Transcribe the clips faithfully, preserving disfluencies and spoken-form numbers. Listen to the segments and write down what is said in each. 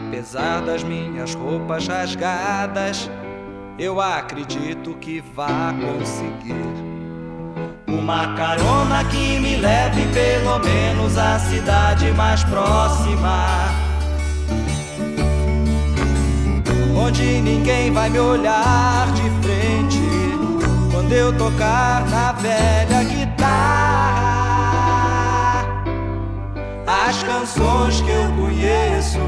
Apesar das minhas roupas rasgadas, eu acredito que vá conseguir uma carona que me leve pelo menos à cidade mais próxima, onde ninguém vai me olhar de frente quando eu tocar na velha guitarra as canções que eu conheço.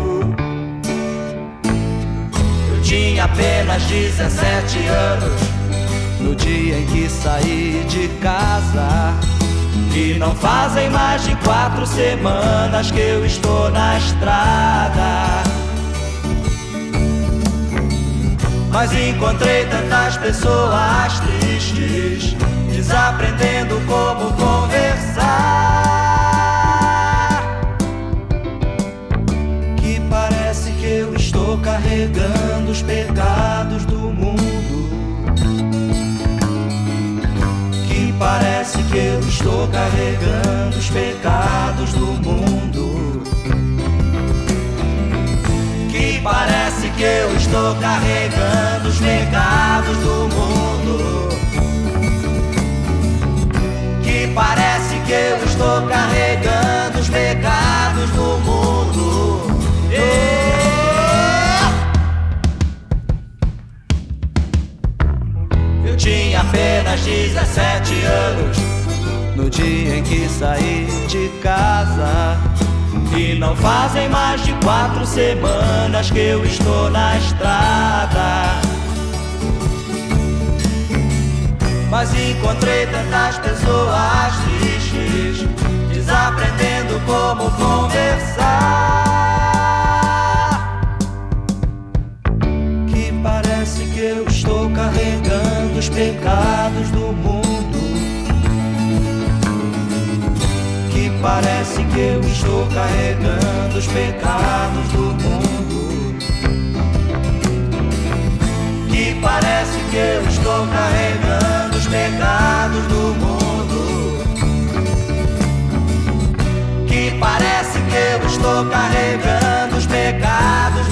Eu tinha apenas dezessete anos no dia em que saí de casa, e não fazem mais de quatro semanas que eu estou na estrada. Mas encontrei tantas pessoas tristes, desaprendendo como conversar, que parece que eu estou carregando os pecados do mundo. Que parece que eu estou carregando os pecados do mundo. Que parece que eu estou carregando os pecados do mundo. Que parece que eu estou carregando os pecados do mundo. Yeah! Eu tinha apenas dezessete anos no dia em que saí de casa, e não fazem mais de quatro semanas que eu estou na estrada. Mas encontrei tantas pessoas tristes, desaprendendo como conversar, que parece que eu estou carregando os pecados do mundo. Que parece que eu estou carregando os pecados do mundo. Que parece que eu estou carregando os pecados do mundo. Que parece que eu estou carregando os pecados